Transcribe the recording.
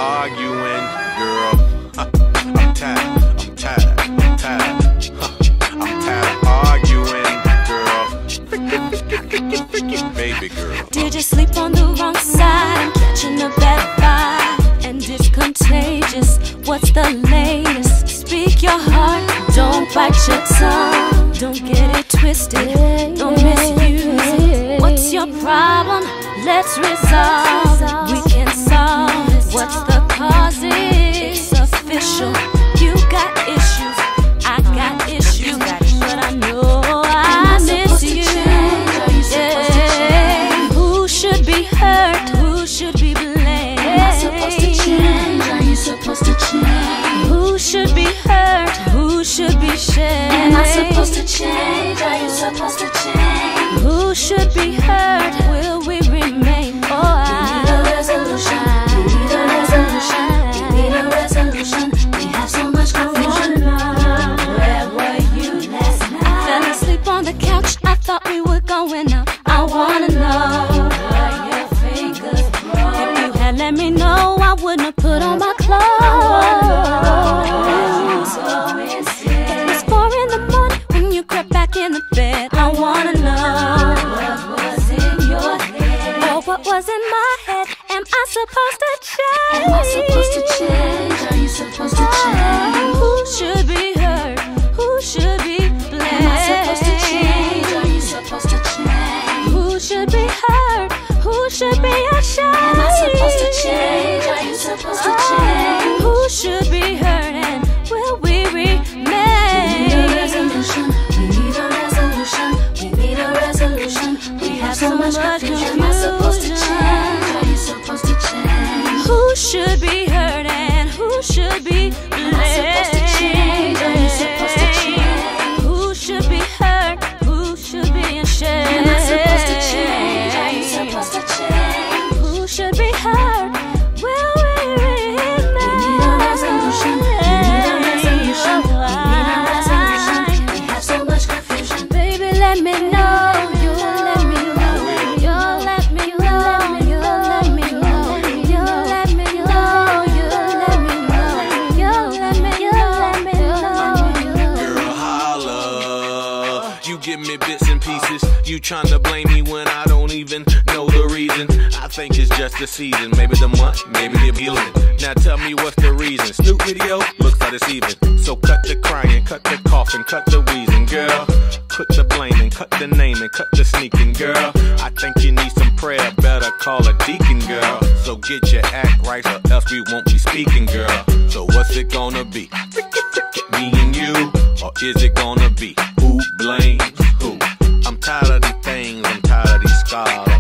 arguing, girl. I'm tired of arguing, girl. Baby girl. Did you sleep on the wrong side? I'm catching a bad vibe, and it's contagious. What's the latest? Speak your heart, don't bite your tongue. Don't get it twisted, don't misuse it. What's your problem? Let's resolve. We can solve it. What's the cause? It's official. You got issues, I got issues, but I know I miss you. Yeah. Who should be hurt? Who should be blamed? Am I supposed to change? Are you supposed to change? Who should be hurt? Who should be shamed? Am I supposed to change? Are you supposed to change? Who should be hurt? Will we remain? Oh, We need a resolution. We need a resolution. We need a resolution. We have so much confusion. Where were you last night? I fell asleep on the couch. I thought we were going out. I wanna know where your fingers were. If you had let me know, I wouldn't have put on my clothes. It's 4 in the morning when you crept back in the bed. I wanna know What was in your head? oh, what was in my head. Am I supposed to change? Am I supposed to change? Are you supposed to change? Who should be hurt? Who should be blamed? Am I supposed to change? Are you supposed to change? Who should be hurt? Who should be ashamed? Am I supposed to change? Are you supposed to change? Who should be hurt and will we remain? We need a resolution. We need a resolution. We need a resolution. We have so much confusion. Am I supposed to change? Are you supposed to change? Who should be hurt and who should be blamed? Am I supposed to change? Are you supposed to change? Who should be hurt? Who should be ashamed? Am I supposed to change? Are you supposed to change? Who should be hurt? Will we remain? We need a resolution. We need a resolution. We need a resolution. We have so much confusion. Baby, let me know. You let me know. You let me know. You let me know. You let me know. You let me know. You let me know. Girl, holla. You give me bits and pieces. You tryna blame me when I don't even know the reason. I think it's just the season. Maybe the month, maybe the feeling. Now tell me what's the reason. Snoop video looks like it's even. So cut the crying, cut the coughing, cut the wheezing, girl. Quit the blaming, cut the naming, cut the sneaking, girl. I think you need some prayer, better call a deacon, girl. So get your act right or else we won't be speaking, girl. So what's it gonna be? Me and you? Or is it gonna be who blames who? I'm tired of these things, I'm tired of these scars.